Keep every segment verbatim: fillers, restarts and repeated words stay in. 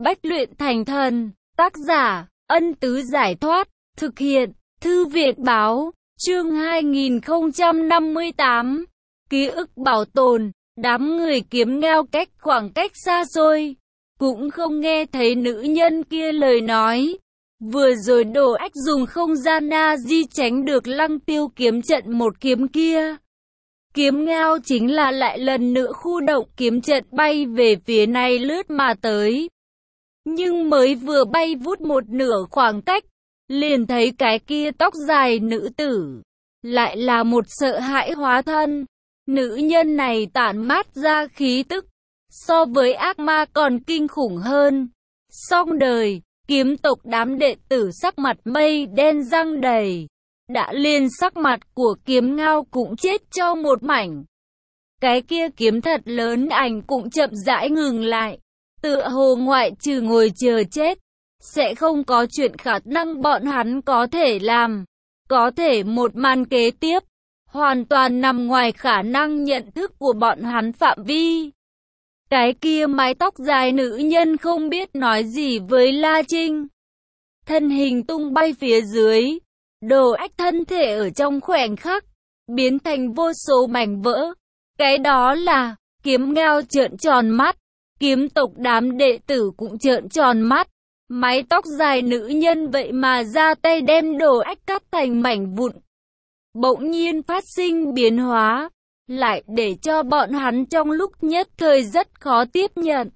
Bách luyện thành thần. Tác giả, Ân Tứ Giải Thoát. Thực hiện, Thư viện Báo. Chương hai nghìn không trăm năm mươi tám. Ký ức bảo tồn. Đám người kiếm ngao cách khoảng cách xa xôi, cũng không nghe thấy nữ nhân kia lời nói. Vừa rồi Đồ Ách dùng không gian na di tránh được Lăng Tiêu kiếm trận một kiếm kia. Kiếm ngao chính là lại lần nữa khu động kiếm trận bay về phía này lướt mà tới. Nhưng mới vừa bay vút một nửa khoảng cách, liền thấy cái kia tóc dài nữ tử, lại là một sợ hãi hóa thân. Nữ nhân này tản mát ra khí tức, so với ác ma còn kinh khủng hơn. Xong đời, kiếm tộc đám đệ tử sắc mặt mây đen răng đầy. Đã liền sắc mặt của kiếm ngao cũng chết cho một mảnh. Cái kia kiếm thật lớn ảnh cũng chậm rãi ngừng lại. Tựa hồ ngoại trừ ngồi chờ chết, sẽ không có chuyện khả năng bọn hắn có thể làm. Có thể một màn kế tiếp, hoàn toàn nằm ngoài khả năng nhận thức của bọn hắn phạm vi. Cái kia mái tóc dài nữ nhân không biết nói gì với La Trinh. Thân hình tung bay phía dưới, Đồ Ách thân thể ở trong khoảnh khắc, biến thành vô số mảnh vỡ. Cái đó là, kiếm ngao trợn tròn mắt, kiếm tộc đám đệ tử cũng trợn tròn mắt. Mái tóc dài nữ nhân vậy mà ra tay đem Đồ Ách cắt thành mảnh vụn. Bỗng nhiên phát sinh biến hóa, lại để cho bọn hắn trong lúc nhất thời rất khó tiếp nhận.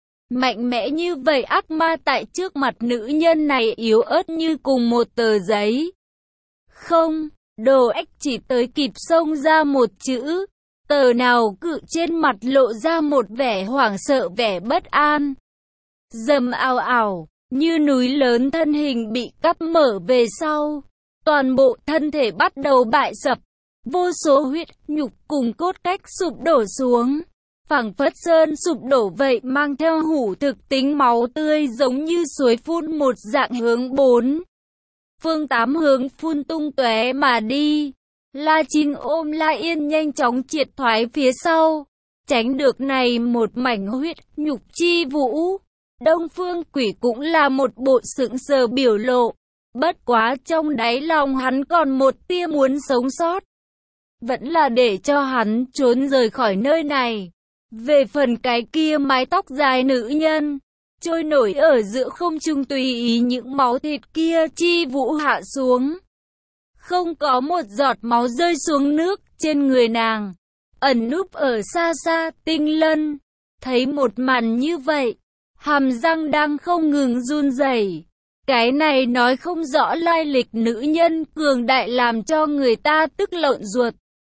Mạnh mẽ như vậy ác ma tại trước mặt nữ nhân này yếu ớt như cùng một tờ giấy. Không, Đồ Ách chỉ tới kịp xông ra một chữ, tờ nào cự trên mặt lộ ra một vẻ hoảng sợ vẻ bất an. Dầm ào ào, như núi lớn thân hình bị cắt mở về sau. Toàn bộ thân thể bắt đầu bại sập, vô số huyết nhục cùng cốt cách sụp đổ xuống, phảng phất sơn sụp đổ vậy, mang theo hủ thực tính máu tươi giống như suối phun một dạng hướng bốn phương tám hướng phun tung tóe mà đi. La Trinh ôm La Yên nhanh chóng triệt thoái phía sau, tránh được này một mảnh huyết nhục chi vũ. Đông Phương Quỷ cũng là một bộ sững sờ biểu lộ. Bất quá trong đáy lòng hắn còn một tia muốn sống sót. Vẫn là để cho hắn trốn rời khỏi nơi này. Về phần cái kia mái tóc dài nữ nhân, trôi nổi ở giữa không trung tùy ý những máu thịt kia chi vũ hạ xuống. Không có một giọt máu rơi xuống nước trên người nàng. Ẩn núp ở xa xa Tinh Lân, thấy một màn như vậy, hàm răng đang không ngừng run rẩy. Cái này nói không rõ lai lịch nữ nhân cường đại làm cho người ta tức lợn ruột.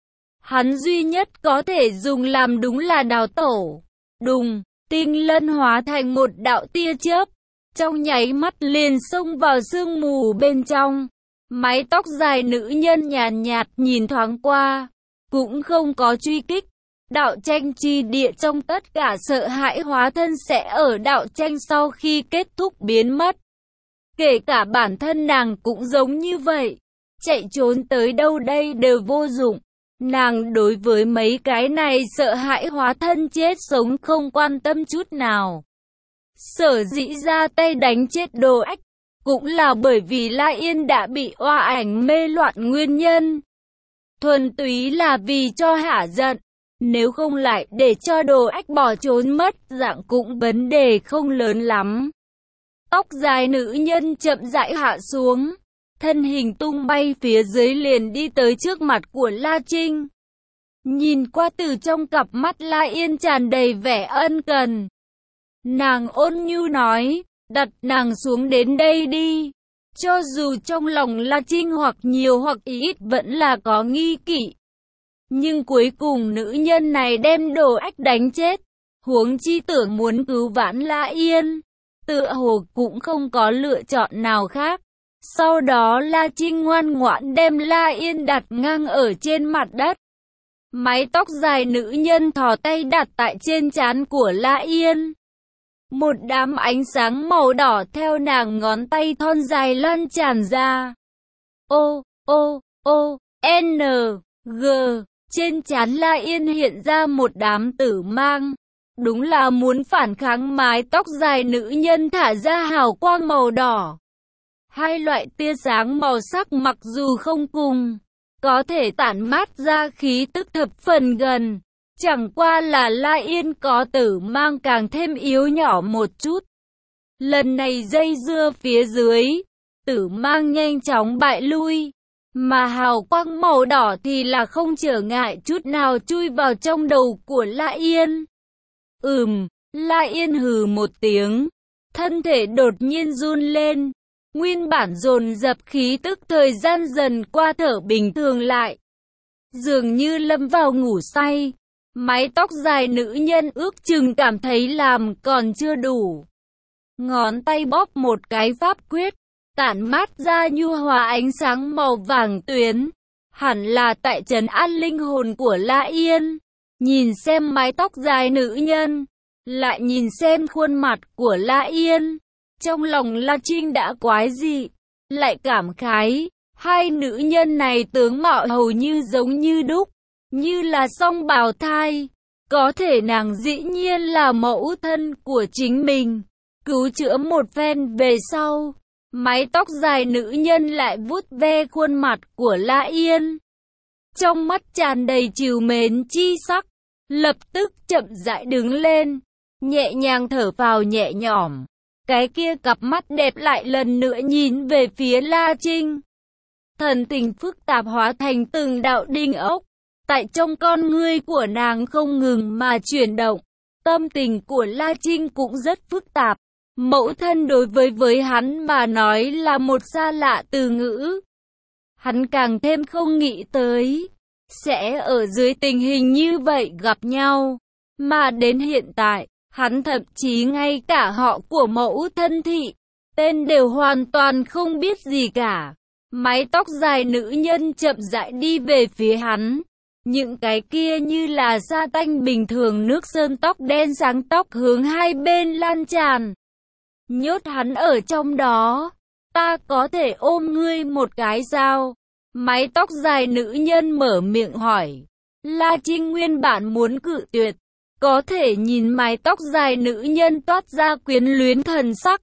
Hắn duy nhất có thể dùng làm đúng là đào tổ. Đùng, Tinh Lân hóa thành một đạo tia chớp, trong nháy mắt liền xông vào sương mù bên trong. Mái tóc dài nữ nhân nhàn nhạt nhìn thoáng qua, cũng không có truy kích. Đạo tranh chi địa trong tất cả sợ hãi hóa thân sẽ ở đạo tranh sau khi kết thúc biến mất. Kể cả bản thân nàng cũng giống như vậy, chạy trốn tới đâu đây đều vô dụng. Nàng đối với mấy cái này sợ hãi hóa thân chết sống không quan tâm chút nào. Sở dĩ ra tay đánh chết Đồ Ách, cũng là bởi vì La Yên đã bị oa ảnh mê loạn nguyên nhân. Thuần túy là vì cho hả giận, nếu không lại để cho Đồ Ách bỏ trốn mất dạng cũng vấn đề không lớn lắm. Tóc dài nữ nhân chậm rãi hạ xuống, thân hình tung bay phía dưới liền đi tới trước mặt của La Trinh. Nhìn qua từ trong cặp mắt La Yên tràn đầy vẻ ân cần. Nàng ôn nhu nói, đặt nàng xuống đến đây đi. Cho dù trong lòng La Trinh hoặc nhiều hoặc ít vẫn là có nghi kỵ. Nhưng cuối cùng nữ nhân này đem Đồ Ách đánh chết. Huống chi tưởng muốn cứu vãn La Yên, tựa hồ cũng không có lựa chọn nào khác. Sau đó La Trinh ngoan ngoãn đem La Yên đặt ngang ở trên mặt đất. Mái tóc dài nữ nhân thò tay đặt tại trên trán của La Yên. Một đám ánh sáng màu đỏ theo nàng ngón tay thon dài lan tràn ra. O, O, O, N, G. Trên trán La Yên hiện ra một đám tử mang. Đúng là muốn phản kháng mái tóc dài nữ nhân thả ra hào quang màu đỏ. Hai loại tia sáng màu sắc mặc dù không cùng, có thể tản mát ra khí tức thập phần gần. Chẳng qua là La Yên có tử mang càng thêm yếu nhỏ một chút. Lần này dây dưa phía dưới, tử mang nhanh chóng bại lui. Mà hào quang màu đỏ thì là không trở ngại chút nào chui vào trong đầu của La Yên. Ừm, La Yên hừ một tiếng, thân thể đột nhiên run lên. Nguyên bản dồn dập khí tức thời gian dần qua thở bình thường lại. Dường như lâm vào ngủ say. Mái tóc dài nữ nhân ước chừng cảm thấy làm còn chưa đủ. Ngón tay bóp một cái pháp quyết, tản mát ra nhu hòa ánh sáng màu vàng tuyến. Hẳn là tại trấn an linh hồn của La Yên. Nhìn xem mái tóc dài nữ nhân, lại nhìn xem khuôn mặt của La Yên. Trong lòng La Trinh đã quái dị, lại cảm khái. Hai nữ nhân này tướng mạo hầu như giống như đúc, như là song bào thai. Có thể nàng dĩ nhiên là mẫu thân của chính mình. Cứu chữa một phen về sau, mái tóc dài nữ nhân lại vuốt ve khuôn mặt của La Yên. Trong mắt tràn đầy trìu mến chi sắc, lập tức chậm rãi đứng lên, nhẹ nhàng thở phào nhẹ nhõm. Cái kia cặp mắt đẹp lại lần nữa nhìn về phía La Trinh. Thần tình phức tạp hóa thành từng đạo đinh ốc. Tại trong con ngươi của nàng không ngừng mà chuyển động. Tâm tình của La Trinh cũng rất phức tạp. Mẫu thân đối với với hắn mà nói là một xa lạ từ ngữ. Hắn càng thêm không nghĩ tới sẽ ở dưới tình hình như vậy gặp nhau. Mà đến hiện tại, hắn thậm chí ngay cả họ của mẫu thân thị, tên đều hoàn toàn không biết gì cả. Mái tóc dài nữ nhân chậm rãi đi về phía hắn. Những cái kia như là sa tanh bình thường nước sơn tóc đen sáng tóc hướng hai bên lan tràn. Nhốt hắn ở trong đó. Ta có thể ôm ngươi một cái sao? Mái tóc dài nữ nhân mở miệng hỏi. La Trinh nguyên bản muốn cự tuyệt. Có thể nhìn mái tóc dài nữ nhân toát ra quyến luyến thần sắc.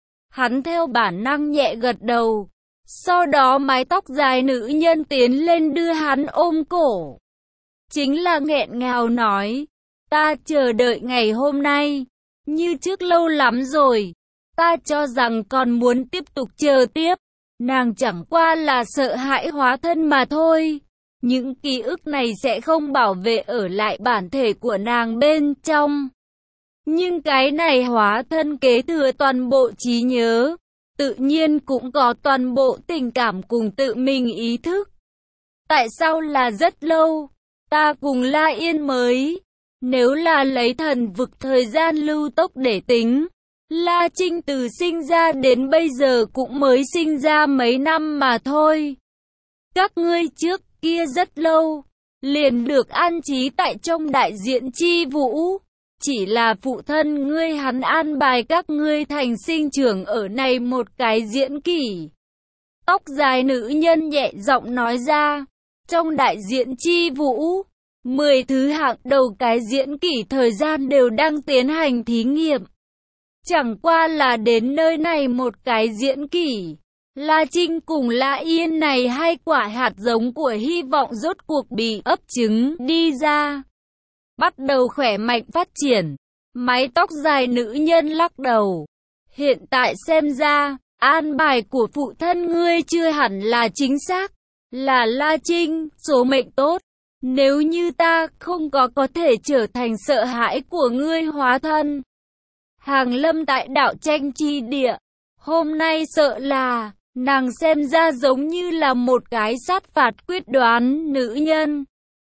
Hắn theo bản năng nhẹ gật đầu. Sau đó mái tóc dài nữ nhân tiến lên đưa hắn ôm cổ. Chính là nghẹn ngào nói. Ta chờ đợi ngày hôm nay. Như trước lâu lắm rồi. Ta cho rằng còn muốn tiếp tục chờ tiếp. Nàng chẳng qua là sợ hãi hóa thân mà thôi. Những ký ức này sẽ không bảo vệ ở lại bản thể của nàng bên trong. Nhưng cái này hóa thân kế thừa toàn bộ trí nhớ. Tự nhiên cũng có toàn bộ tình cảm cùng tự mình ý thức. Tại sao là rất lâu? Ta cùng La Yên mới. Nếu là lấy thần vực thời gian lưu tốc để tính. La Trinh từ sinh ra đến bây giờ cũng mới sinh ra mấy năm mà thôi. Các ngươi trước kia rất lâu, liền được an trí tại trong đại diện chi vũ. Chỉ là phụ thân ngươi hắn an bài các ngươi thành sinh trưởng ở này một cái diễn kỷ. Tóc dài nữ nhân nhẹ giọng nói ra, trong đại diện chi vũ, mười thứ hạng đầu cái diễn kỷ thời gian đều đang tiến hành thí nghiệm. Chẳng qua là đến nơi này một cái diễn kỷ. La Trinh cùng La Yên này hai quả hạt giống của hy vọng rốt cuộc bị ấp trứng đi ra. Bắt đầu khỏe mạnh phát triển. Mái tóc dài nữ nhân lắc đầu. Hiện tại xem ra, an bài của phụ thân ngươi chưa hẳn là chính xác. Là La Trinh, số mệnh tốt. Nếu như ta không có có thể trở thành sợ hãi của ngươi hóa thân. Hàng lâm tại đảo tranh chi địa. Hôm nay sợ là, nàng xem ra giống như là một cái sát phạt quyết đoán nữ nhân.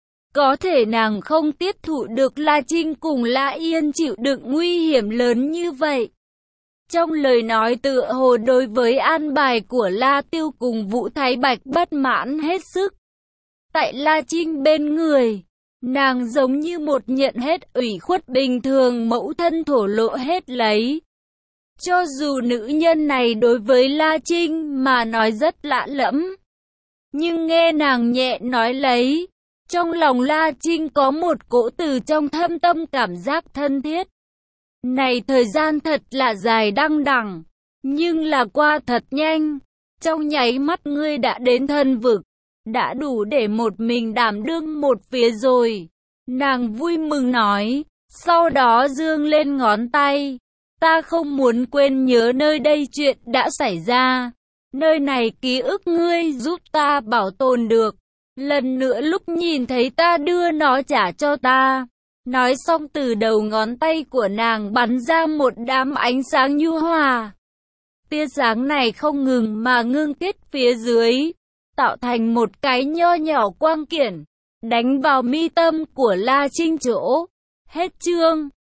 Có thể nàng không tiếp thụ được La Trinh cùng La Yên chịu đựng nguy hiểm lớn như vậy. Trong lời nói tựa hồ đối với an bài của La Tiêu cùng Vũ Thái Bạch bất mãn hết sức. Tại La Trinh bên người, nàng giống như một nhận hết ủy khuất bình thường mẫu thân thổ lộ hết lấy. Cho dù nữ nhân này đối với La Trinh mà nói rất lạ lẫm, nhưng nghe nàng nhẹ nói lấy, Trong lòng La Trinh có một cỗ từ trong thâm tâm cảm giác thân thiết. Này thời gian thật là dài đăng đẳng, nhưng là qua thật nhanh. Trong nháy mắt ngươi đã đến thân vực, đã đủ để một mình đảm đương một phía rồi. Nàng vui mừng nói, sau đó giương lên ngón tay. Ta không muốn quên nhớ nơi đây chuyện đã xảy ra. Nơi này ký ức ngươi giúp ta bảo tồn được. Lần nữa lúc nhìn thấy ta đưa nó trả cho ta. Nói xong từ đầu ngón tay của nàng bắn ra một đám ánh sáng nhu hòa. Tia sáng này không ngừng mà ngưng kết phía dưới, tạo thành một cái nho nhỏ quang kiển, đánh vào mi tâm của La Trinh chỗ. Hết chương.